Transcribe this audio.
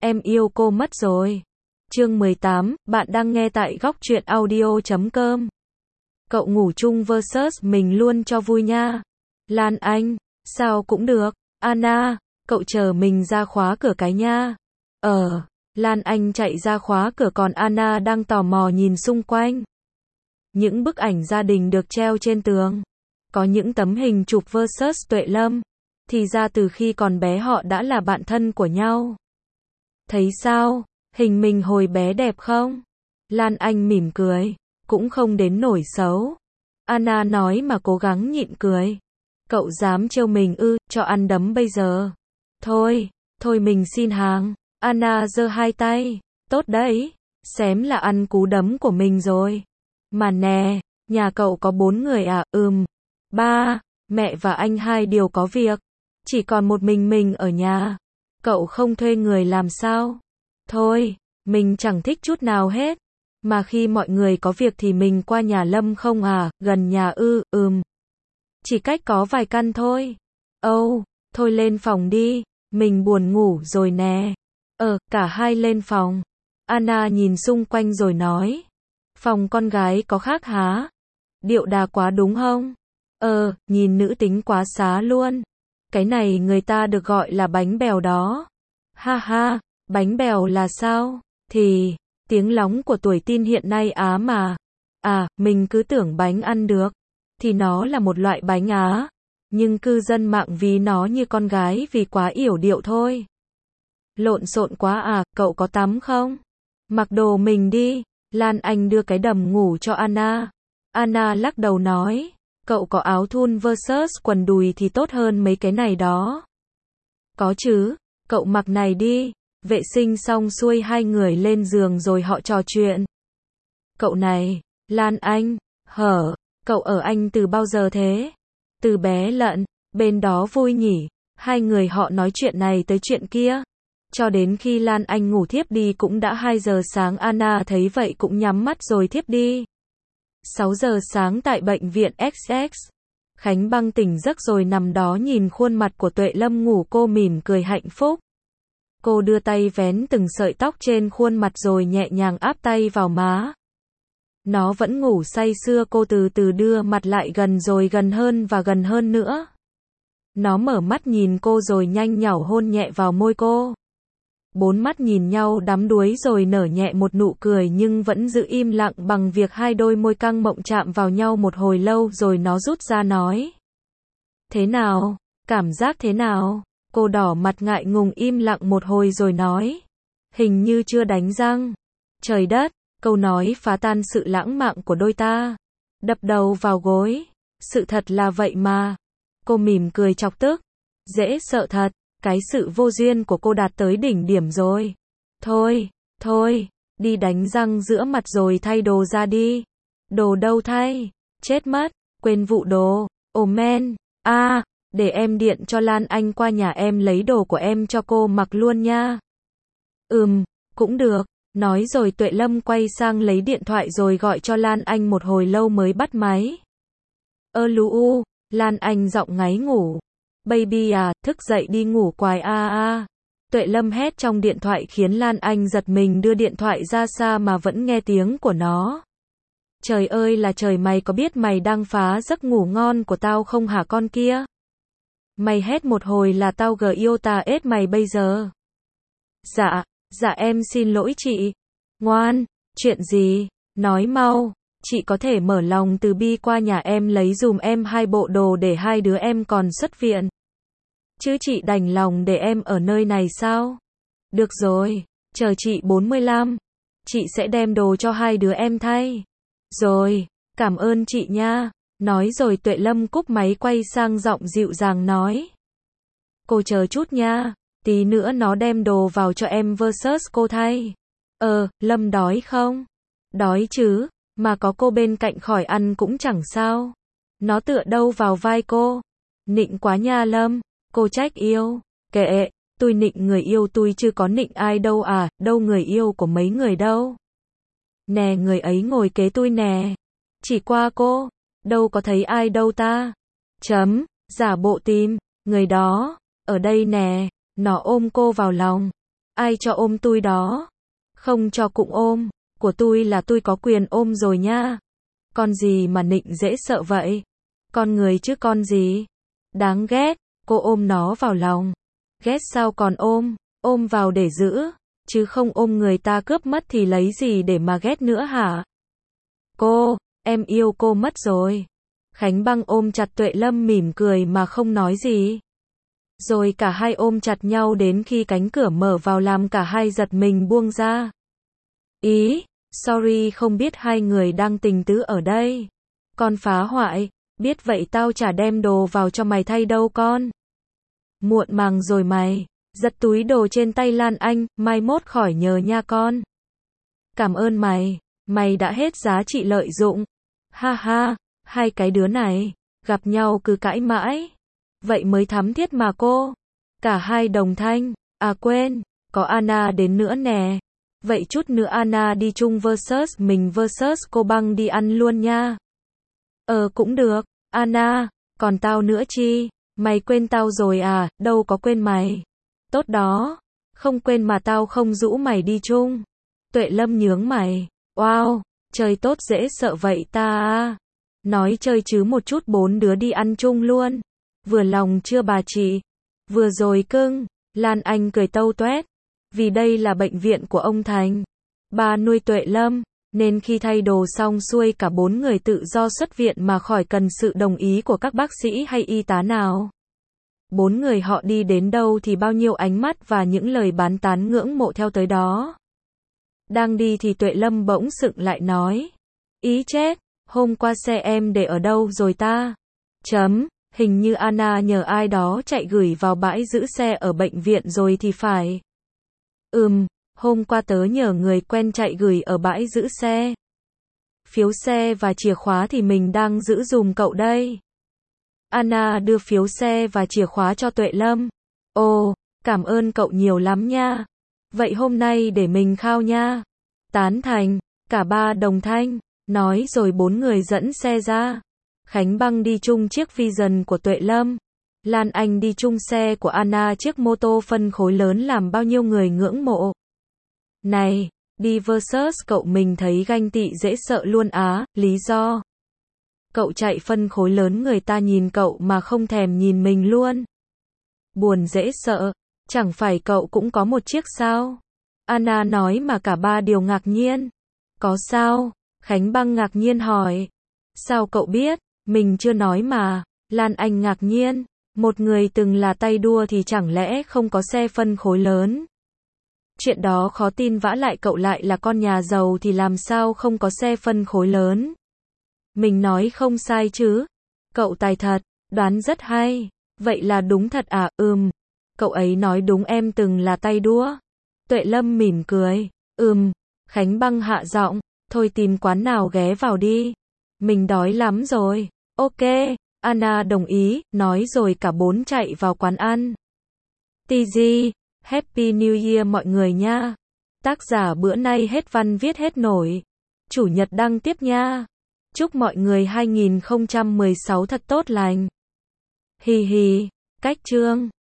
em yêu cô mất rồi. Chương 18, bạn đang nghe tại góc truyện audio.com. Cậu ngủ chung vs mình luôn cho vui nha. Lan Anh, sao cũng được. Anna, cậu chờ mình ra khóa cửa cái nha. Lan Anh chạy ra khóa cửa còn Anna đang tò mò nhìn xung quanh. Những bức ảnh gia đình được treo trên tường. Có những tấm hình chụp vs Tuệ Lâm. Thì ra từ khi còn bé họ đã là bạn thân của nhau. Thấy sao, hình mình hồi bé đẹp không? Lan Anh mỉm cười, cũng không đến nổi xấu. Anna nói mà cố gắng nhịn cười. Cậu dám trêu mình ư, cho ăn đấm bây giờ. Thôi mình xin hàng. Anna giơ hai tay, tốt đấy, xém là ăn cú đấm của mình rồi. Mà nè, nhà cậu có 4 người à? Ba, mẹ và anh hai đều có việc. Chỉ còn một mình ở nhà. Cậu không thuê người làm sao? Thôi, mình chẳng thích chút nào hết. Mà khi mọi người có việc thì mình qua nhà Lâm không à? Gần nhà ư? Chỉ cách có vài căn thôi. Thôi lên phòng đi, mình buồn ngủ rồi nè. Cả hai lên phòng. Anna nhìn xung quanh rồi nói. Phòng con gái có khác hả? Điệu đà quá đúng không? Nhìn nữ tính quá xá luôn. Cái này người ta được gọi là bánh bèo đó. Ha ha, bánh bèo là sao? Thì, tiếng lóng của tuổi teen hiện nay á mà. Mình cứ tưởng bánh ăn được. Thì nó là một loại bánh á. Nhưng cư dân mạng ví nó như con gái vì quá yểu điệu thôi. Lộn xộn quá à, cậu có tắm không? Mặc đồ mình đi. Lan Anh đưa cái đầm ngủ cho Anna. Anna lắc đầu nói. Cậu có áo thun vs quần đùi thì tốt hơn mấy cái này đó. Có chứ, cậu mặc này đi. Vệ sinh xong xuôi hai người lên giường rồi họ trò chuyện. Cậu này, Lan Anh, cậu ở Anh từ bao giờ thế? Từ bé lận, bên đó vui nhỉ. Hai người họ nói chuyện này tới chuyện kia. Cho đến khi Lan Anh ngủ thiếp đi cũng đã 2 giờ sáng. Anna thấy vậy cũng nhắm mắt rồi thiếp đi. 6 giờ sáng tại bệnh viện XX. Khánh Băng tỉnh giấc rồi nằm đó nhìn khuôn mặt của Tuệ Lâm ngủ, cô mỉm cười hạnh phúc. Cô đưa tay vén từng sợi tóc trên khuôn mặt rồi nhẹ nhàng áp tay vào má. Nó vẫn ngủ say sưa, cô từ từ đưa mặt lại gần rồi gần hơn và gần hơn nữa. Nó mở mắt nhìn cô rồi nhanh nhảu hôn nhẹ vào môi cô. 4 mắt nhìn nhau đắm đuối rồi nở nhẹ một nụ cười nhưng vẫn giữ im lặng bằng việc hai đôi môi căng mọng chạm vào nhau một hồi lâu rồi nó rút ra nói. Thế nào? Cảm giác thế nào? Cô đỏ mặt ngại ngùng im lặng một hồi rồi nói. Hình như chưa đánh răng. Trời đất, câu nói phá tan sự lãng mạn của đôi ta. Đập đầu vào gối. Sự thật là vậy mà. Cô mỉm cười chọc tức. Dễ sợ thật. Cái sự vô duyên của cô đạt tới đỉnh điểm rồi. Thôi, đi đánh răng rửa mặt rồi thay đồ ra đi. Đồ đâu thay? Chết mất, quên vụ đồ. Men, để em điện cho Lan Anh qua nhà em lấy đồ của em cho cô mặc luôn nha. Cũng được. Nói rồi Tuệ Lâm quay sang lấy điện thoại rồi gọi cho Lan Anh một hồi lâu mới bắt máy. Lan Anh giọng ngáy ngủ. Baby à, thức dậy đi ngủ quài Tuệ Lâm hét trong điện thoại khiến Lan Anh giật mình đưa điện thoại ra xa mà vẫn nghe tiếng của nó. Trời ơi là trời, mày có biết mày đang phá giấc ngủ ngon của tao không hả con kia? Mày hét một hồi là tao yêu ta ết mày bây giờ. Dạ em xin lỗi chị. Ngoan, chuyện gì? Nói mau. Chị có thể mở lòng từ bi qua nhà em lấy dùm em 2 bộ đồ để hai đứa em còn xuất viện. Chứ chị đành lòng để em ở nơi này sao? Được rồi, chờ chị 45. Chị sẽ đem đồ cho hai đứa em thay. Rồi, cảm ơn chị nha. Nói rồi Tuệ Lâm cúp máy quay sang giọng dịu dàng nói. Cô chờ chút nha, tí nữa nó đem đồ vào cho em vs cô thay. Lâm đói không? Đói chứ. Mà có cô bên cạnh khỏi ăn cũng chẳng sao. Nó tựa đâu vào vai cô. Nịnh quá nha Lâm. Cô trách yêu. Kệ, tôi nịnh người yêu tôi chứ có nịnh ai đâu à, đâu người yêu của mấy người đâu. Nè người ấy ngồi kế tôi nè. Chỉ qua cô. Đâu có thấy ai đâu ta. Giả bộ tìm. Người đó. Ở đây nè. Nó ôm cô vào lòng. Ai cho ôm tui đó? Không cho cũng ôm, của tui là tui có quyền ôm rồi nha. Con gì mà nịnh dễ sợ vậy? Con người chứ con gì? Đáng ghét, cô ôm nó vào lòng. Ghét sao còn ôm vào để giữ, chứ không ôm người ta cướp mất thì lấy gì để mà ghét nữa hả? Em yêu cô mất rồi. Khánh Băng ôm chặt Tuệ Lâm mỉm cười mà không nói gì. Rồi cả hai ôm chặt nhau đến khi cánh cửa mở vào làm cả hai giật mình buông ra. Sorry, không biết hai người đang tình tứ ở đây. Con phá hoại, biết vậy tao chả đem đồ vào cho mày thay đâu con. Muộn màng rồi mày, giật túi đồ trên tay Lan Anh, mai mốt khỏi nhờ nha con. Cảm ơn mày đã hết giá trị lợi dụng. Ha ha, hai cái đứa này, gặp nhau cứ cãi mãi. Vậy mới thắm thiết mà cô. Cả hai đồng thanh, quên, có Anna đến nữa nè. Vậy chút nữa Anna đi chung versus mình versus cô Băng đi ăn luôn nha. Cũng được, Anna, còn tao nữa chi? Mày quên tao rồi à? Đâu có quên mày. Tốt đó, không quên mà tao không rủ mày đi chung. Tuệ Lâm nhướng mày. Wow, chơi tốt dễ sợ vậy ta à? Nói chơi chứ một chút 4 đứa đi ăn chung luôn. Vừa lòng chưa bà chị? Vừa rồi cưng. Lan Anh cười tâu toét. Vì đây là bệnh viện của ông Thành. Ba nuôi Tuệ Lâm, nên khi thay đồ xong xuôi cả 4 người tự do xuất viện mà khỏi cần sự đồng ý của các bác sĩ hay y tá nào. 4 người họ đi đến đâu thì bao nhiêu ánh mắt và những lời bán tán ngưỡng mộ theo tới đó. Đang đi thì Tuệ Lâm bỗng sững lại nói. Ý chết, hôm qua xe em để ở đâu rồi ta? Hình như Anna nhờ ai đó chạy gửi vào bãi giữ xe ở bệnh viện rồi thì phải. Hôm qua tớ nhờ người quen chạy gửi ở bãi giữ xe. Phiếu xe và chìa khóa thì mình đang giữ dùm cậu đây. Anna đưa phiếu xe và chìa khóa cho Tuệ Lâm. Cảm ơn cậu nhiều lắm nha. Vậy hôm nay để mình khao nha. Tán thành, cả ba đồng thanh, nói rồi 4 người dẫn xe ra. Khánh Băng đi chung chiếc Vision của Tuệ Lâm. Lan Anh đi chung xe của Anna, chiếc mô tô phân khối lớn làm bao nhiêu người ngưỡng mộ. Này, đi versus cậu mình thấy ganh tị dễ sợ luôn á, lý do. Cậu chạy phân khối lớn người ta nhìn cậu mà không thèm nhìn mình luôn. Buồn dễ sợ, chẳng phải cậu cũng có một chiếc sao? Anna nói mà cả ba đều ngạc nhiên. Có sao? Khánh Băng ngạc nhiên hỏi. Sao cậu biết? Mình chưa nói mà. Lan Anh ngạc nhiên. Một người từng là tay đua thì chẳng lẽ không có xe phân khối lớn? Chuyện đó khó tin, vả lại cậu lại là con nhà giàu thì làm sao không có xe phân khối lớn? Mình nói không sai chứ? Cậu tài thật, đoán rất hay. Vậy là đúng thật à? Cậu ấy nói đúng, em từng là tay đua. Tuệ Lâm mỉm cười. Khánh Băng hạ giọng. Thôi tìm quán nào ghé vào đi. Mình đói lắm rồi. Ok. Anna đồng ý, nói rồi cả 4 chạy vào quán ăn. TG, Happy New Year mọi người nha. Tác giả bữa nay hết văn viết hết nổi. Chủ nhật đăng tiếp nha. Chúc mọi người 2016 thật tốt lành. Hì hì, cách chương.